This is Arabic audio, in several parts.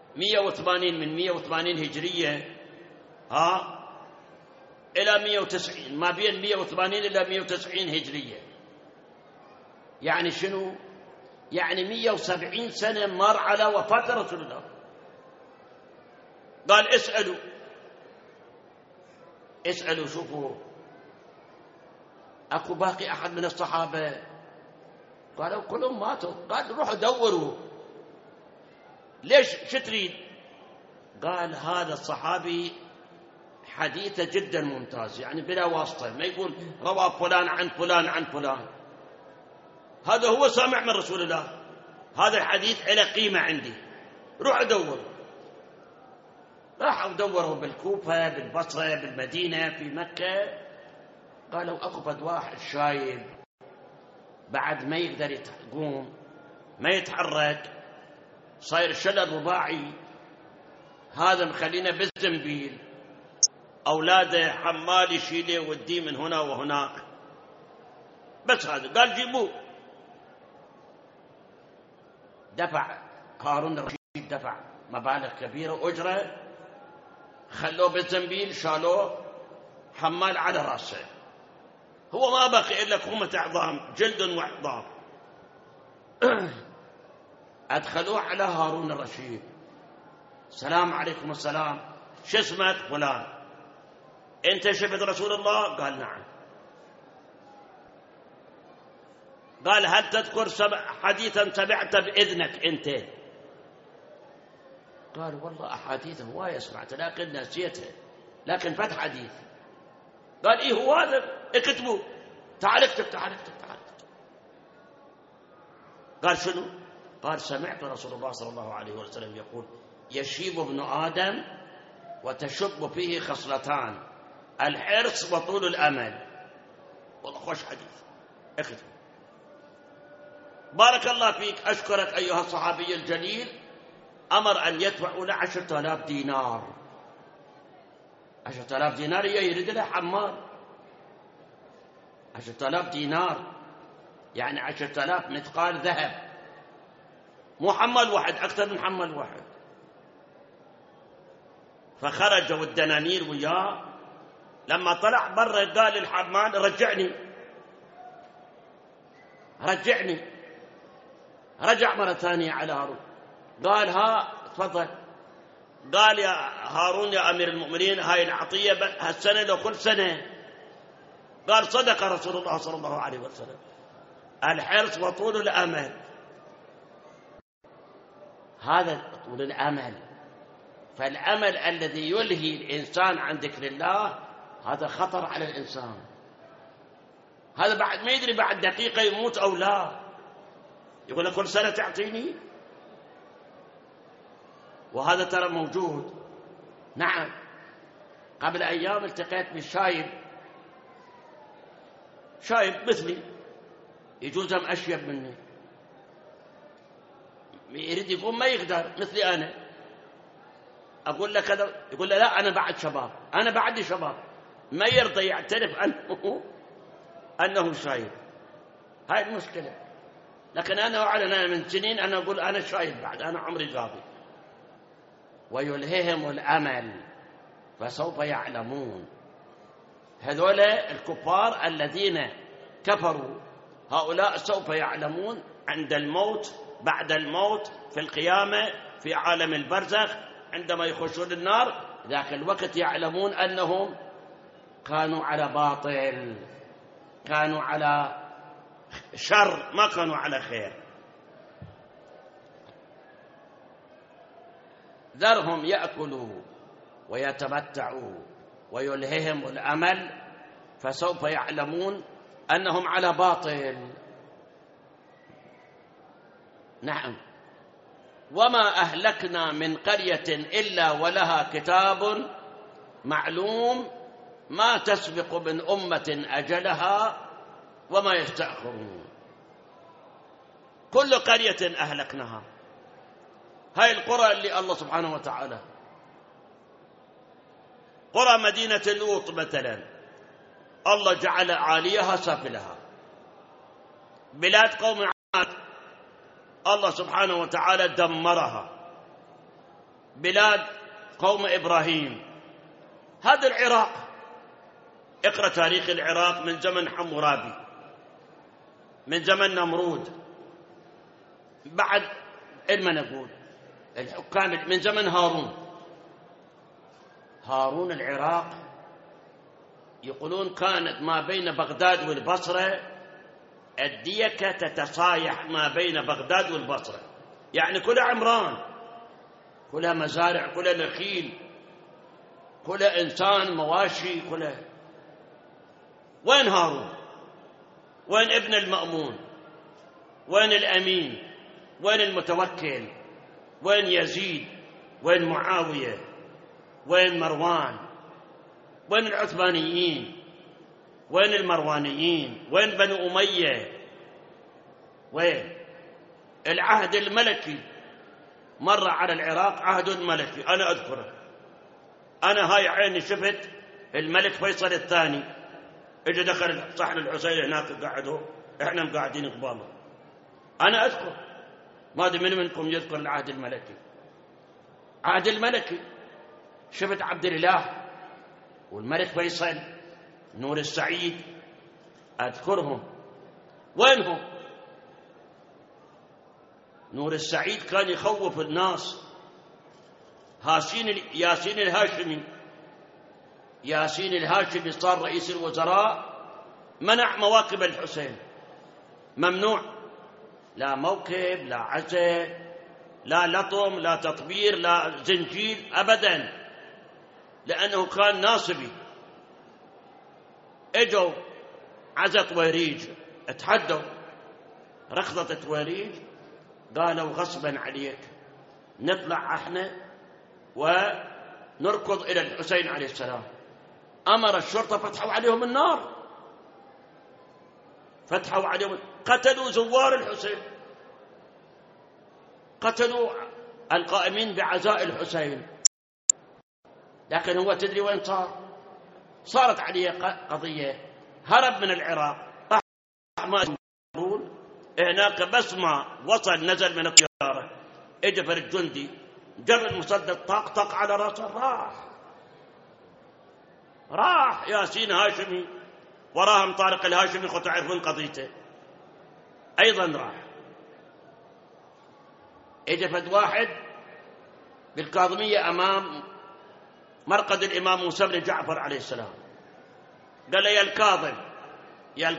180 من 180 هجرية إلى 190، ما بين 180 إلى 190 هجرية. يعني شنو؟ يعني 170 سنة مر على وفاة رسول الله. قال اسألوا شوفوا أكو باقي أحد من الصحابة؟ قالوا كلهم ماتوا. قال روحوا دوروا. ليش؟ شو تريد؟ قال هذا الصحابي حديثه جدا ممتاز، يعني بلا واسطة، ما يقول روى فلان عن فلان عن فلان، هذا هو سامع من رسول الله، هذا الحديث له قيمة عندي، روحوا دوروا. راحوا دوروا بالكوفة، بالبصرة، بالمدينة، في مكة. قالوا أكو فد واحد شايب بعد ما يقدر يقوم، ما يتحرك، صاير شلل رباعي، هذا مخلينا بالزنبيل، أولاده حمال يشيله وديه من هنا وهناك، بس هذا. قال جيبوه. دفع هارون الرشيد، دفع مبالغ كبيرة أجرة، خلوه بالزنبيل، شالوه حمال على رأسه، هو ما بقي إلا كومة عظام، جلد وعظام. أدخلوه على هارون الرشيد. السلام عليكم. السلام. شو اسمك؟ فلان. أنت شفت رسول الله؟ قال نعم. قال هل تذكر حديثا سمعت بإذنك أنت؟ قال والله أحاديث هواية سمعت لكن نسيتها، لكن فت حديث. قال إيه هو هذا؟ اكتبوا، تعال اكتب، تعال اكتب، تعال اكتب. قال شنو؟ قال سمعت رسول الله صلى الله عليه وسلم يقول يشيب ابن آدم وتشب فيه خصلتان، الحرص وطول الأمل. والله خوش حديث، اكتب. بارك الله فيك، أشكرك أيها الصحابي الجليل. أمر أن يدفعوا له 10,000 دينار. 10,000 دينار يريد له حمال. 10,000 دينار يعني 10,000 مثقال ذهب، مو حمال واحد، أكثر من حمال واحد. فخرجوا الدنانير وياه. لما طلع برا قال الحمال رجعني رجعني. رجع مرة ثانية على هارون، قال ها تفضل. قال يا هارون يا أمير المؤمنين هاي العطية هالسنة لو كل سنة. قال صدق رسول الله صلى الله عليه وسلم، الحرص وطول الأمل. هذا طول الأمل. فالأمل الذي يلهي الإنسان عن ذكر الله هذا خطر على الإنسان. هذا بعد ما يدري بعد دقيقة يموت أو لا، يقول لك كل سنة تعطيني. وهذا ترى موجود. نعم، قبل أيام التقيت بالشايب، شايب مثلي، يجوز أشيب مني، يريد يقوم ما يقدر مثلي أنا. أقول له كذا، يقول له لا أنا بعد شباب، أنا بعد شباب، ما يرضى يعترف أنه شايب. هاي المشكلة. لكن أنا أعلن من سنين أنا أقول أنا شايب بعد، أنا عمري قاضي. ويلههم الأمل فسوف يعلمون. هذول الكفار الذين كفروا، هؤلاء سوف يعلمون عند الموت، بعد الموت، في القيامة، في عالم البرزخ، عندما يخشون النار، ذاك الوقت يعلمون أنهم كانوا على باطل، كانوا على شر، ما كانوا على خير. ذرهم يأكلوا ويتمتعوا ويلههم الأمل فسوف يعلمون أنهم على باطل. نعم. وما أهلكنا من قرية إلا ولها كتاب معلوم ما تسبق من أمة أجلها وما يستأخرون. كل قرية أهلكناها. هاي القرى اللي الله سبحانه وتعالى، قرى مدينة لوط مثلا، الله جعل عاليها سافلها. بلاد قوم عاد الله سبحانه وتعالى دمرها. بلاد قوم إبراهيم. هذا العراق، اقرأ تاريخ العراق من زمن حمورابي، من زمن نمرود، بعد علما نقول الحكام من زمن هارون العراق يقولون كانت ما بين بغداد والبصرة الديكة تتصايح ما بين بغداد والبصرة، يعني كلها عمران، كلها مزارع، كلها نخيل، كلها إنسان، مواشي، كلها. وين هارون؟ وين ابن المأمون؟ وين الأمين؟ وين المتوكل؟ وين يزيد؟ وين معاوية؟ وين مروان؟ وين العثمانيين؟ وين المروانيين؟ وين بنو أمية؟ وين العهد الملكي؟ مر على العراق عهد ملكي، أنا أذكره، أنا هاي عيني شفت الملك فيصل الثاني اجى دخل صحن الحسين هناك قعدوا، احنا مقاعدين قباله، أنا أذكر، ما أدري من منكم يذكر العهد الملكي. عهد الملكي شفت عبد الإله والملك فيصل، نور السعيد، أذكرهم. وينهم؟ نور السعيد كان يخوف الناس. ياسين الهاشمي صار رئيس الوزراء، منع مواكب الحسين، ممنوع، لا موكب، لا عزة، لا لطم، لا تطبير، لا زنجيل أبدا، لأنه كان ناصبي. اجوا عزة طويريج، اتحدوا رخضة طويريج، قالوا غصبا عليك نطلع احنا ونركض إلى الحسين عليه السلام. أمر الشرطة فتحوا عليهم النار، فتحوا عليهم، قتلوا زوار الحسين، قتلوا القائمين بعزاء الحسين. لكن هو تدري وين صارت عليه قضية، هرب من العراق، هناك بس ما وصل نزل من الطيارة اجى فرد جندي جاب المسدس طق على راسه، راح ياسين هاشمي وراهم طارق الهاشمي، خذوا تعرفون قضيته، أيضا راح. اجى فد واحد بالكاظمية أمام مرقد الإمام موسى بن جعفر عليه السلام، قال له يا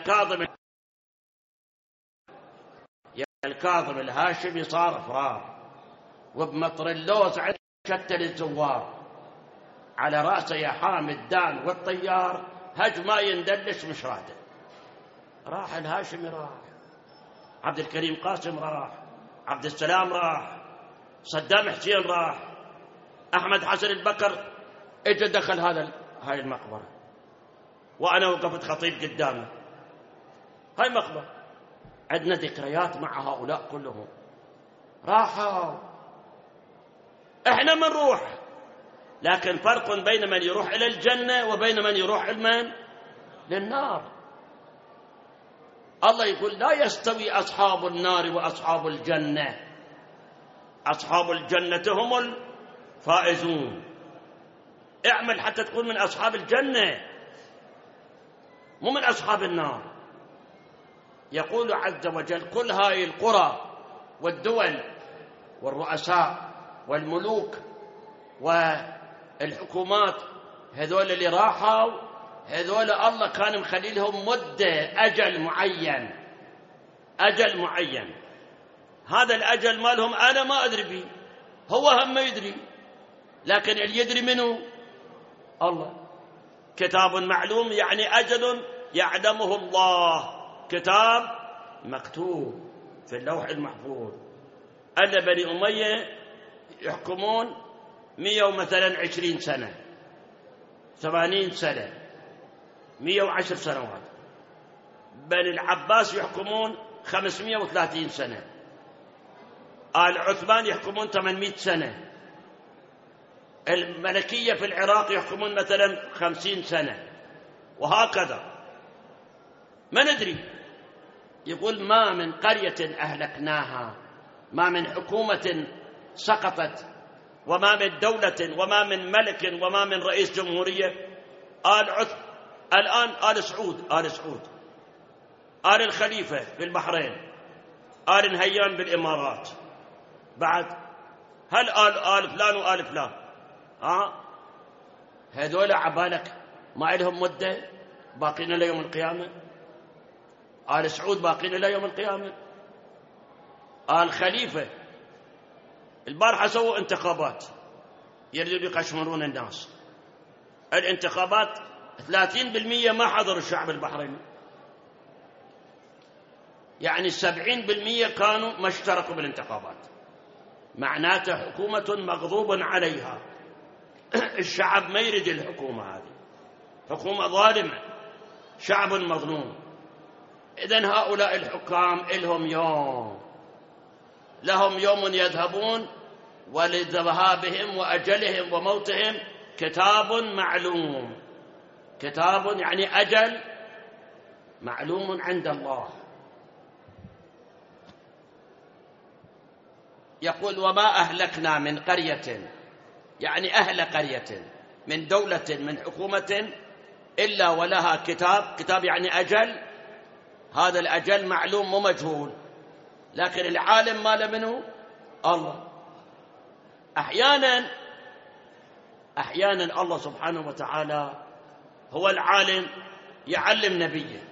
الكاظم الهاشمي صار فرار، وبمطر اللوز عند شتل الزوار، على رأسه يا حامد دان والطيار، هج ما يندلش مش راده. راح الهاشمي، راح عبد الكريم قاسم، راح عبد السلام، راح صدام حسين، راح أحمد حسن البكر، اجى دخل هاي المقبرة، وأنا وقفت خطيب قدامه. هاي مقبرة، عندنا ذكريات مع هؤلاء كلهم، راحوا، احنا من نروح، لكن فرق بين من يروح إلى الجنة وبين من يروح للنار. الله يقول لا يستوي أصحاب النار وأصحاب الجنة، أصحاب الجنة هم الفائزون. اعمل حتى تكون من أصحاب الجنة، مو من أصحاب النار. يقول عز وجل كل هاي القرى والدول والرؤساء والملوك والحكومات، هذول اللي راحوا، هذول الله كان مخلي لهم مدة، أجل معين. هذا الأجل مالهم أنا ما أدري به، هو هم ما يدري، لكن اللي يدري منه الله. كتاب معلوم يعني أجل يعلمه الله، كتاب مكتوب في اللوح المحفوظ. أن بني أمية يحكمون 120 سنة، 80 سنة، 110 سنوات. بني العباس يحكمون 530 سنة، آل عثمان يحكمون 800 سنة، الملكية في العراق يحكمون مثلا 50 سنة، وهكذا. ما ندري. يقول ما من قرية أهلكناها، ما من حكومة سقطت وما من دولة وما من ملك وما من رئيس جمهورية. الآن آل سعود، آل الخليفة في البحرين، آل نهيان بالإمارات، بعد هل آل فلان وآل فلان؟ هذول عبالك ما لهم مدة باقين ليوم القيامة؟ آل سعود باقين ليوم القيامة. آل خليفة البارحة سووا انتخابات يريدوا يقشمرون الناس. الانتخابات 30% ما حضروا الشعب البحريني، يعني 70% كانوا ما اشتركوا بالانتخابات. معناته حكومة مغضوب عليها. الشعب ما يريد الحكومة هذه، حكومة ظالمة، شعب مظلوم. إذن هؤلاء الحكام لهم يوم يذهبون، ولذهابهم وأجلهم وموتهم كتاب معلوم. كتاب يعني أجل معلوم عند الله. يقول وما أهلكنا من قرية، يعني أهل قرية من دولة من حكومة إلا ولها كتاب يعني أجل. هذا الأجل معلوم ومجهول، لكن العالم ما منه الله. أحيانا الله سبحانه وتعالى هو العالم يعلم نبيه.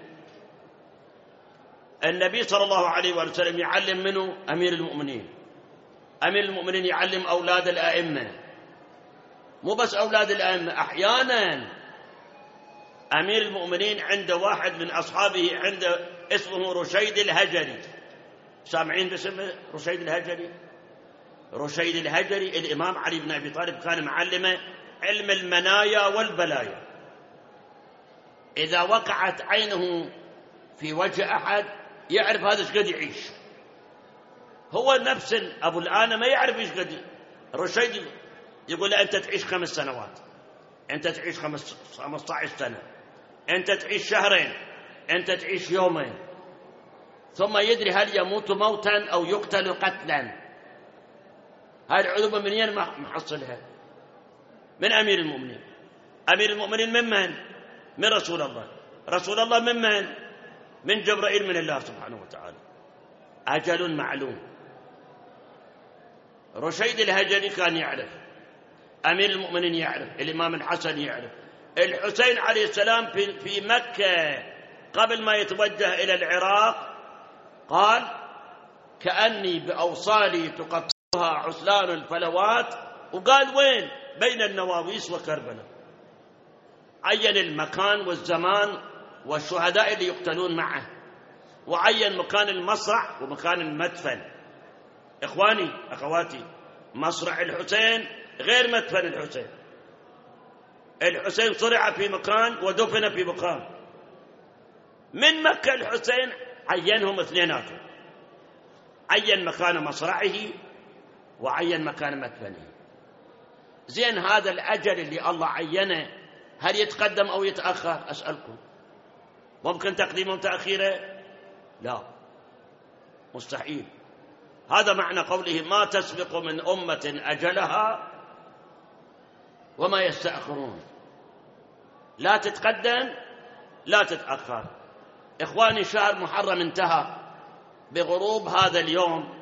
النبي صلى الله عليه وسلم يعلم منه أمير المؤمنين، أمير المؤمنين يعلم أولاد الأئمة، مو بس أولاد الأئمة. أحيانا أمير المؤمنين عنده واحد من أصحابه عنده اسمه رشيد الهجري. سامعين باسم رشيد الهجري؟ رشيد الهجري الإمام علي بن أبي طالب كان معلمه علم المنايا والبلايا. إذا وقعت عينه في وجه أحد يعرف هذا ايش قد يعيش. هو نفس أبو الآن ما يعرف ايش قد. رشيد يقول له أنت تعيش 5 سنوات، أنت تعيش 15 سنة، أنت تعيش شهرين، أنت تعيش يومين، ثم يدري هل يموت موتا أو يقتل قتلا. هاي العذوبة من وين محصلها؟ من أمير المؤمنين. أمير المؤمنين من رسول الله. رسول الله من جبرائيل من الله سبحانه وتعالى. أجل معلوم. رشيد الهجري كان يعرف، أمير المؤمنين يعرف، الإمام الحسن يعرف. الحسين عليه السلام في مكة قبل ما يتوجه إلى العراق قال كأني بأوصالي تقطعها عسلان الفلوات، وقال وين؟ بين النواويس وكربلاء. عين المكان والزمان والشهداء اللي يقتلون معه، وعين مكان المصرع ومكان المدفن. إخواني أخواتي، مصرع الحسين غير مدفن الحسين. الحسين صرع في مكان ودفن في مكان. من مكة الحسين عينهم اثنيناتهم، عين مكان مصرعه وعين مكان مدفنه. زين هذا الأجل اللي الله عينه هل يتقدم أو يتأخر؟ أسألكم، ممكن تقديمه وتأخيره؟ لا، مستحيل. هذا معنى قوله ما تسبق من أمة أجلها وما يستأخرون. لا تتقدم لا تتأخر. إخواني، شهر محرم انتهى بغروب هذا اليوم،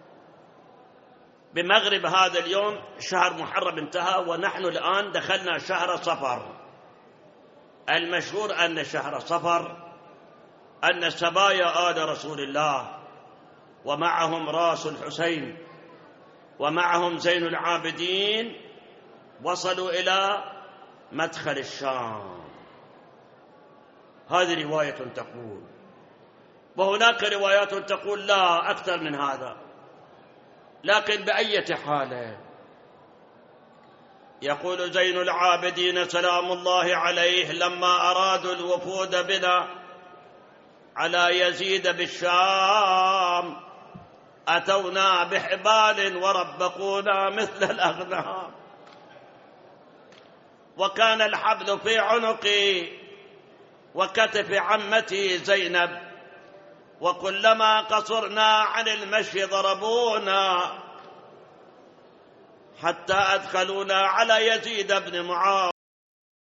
بمغرب هذا اليوم شهر محرم انتهى، ونحن الآن دخلنا شهر صفر. المشهور أن شهر صفر أن سبايا آل رسول الله ومعهم راس الحسين ومعهم زين العابدين وصلوا إلى مدخل الشام. هذه رواية تقول، وهناك روايات تقول لا أكثر من هذا. لكن بأية حال يقول زين العابدين سلام الله عليه لما أرادوا الوفود بنا على يزيد بالشام أتونا بحبال وربقونا مثل الأغنام، وكان الحبل في عنقي وكتف عمتي زينب، وكلما قصرنا عن المشي ضربونا، حتى أدخلونا على يزيد بن معاوية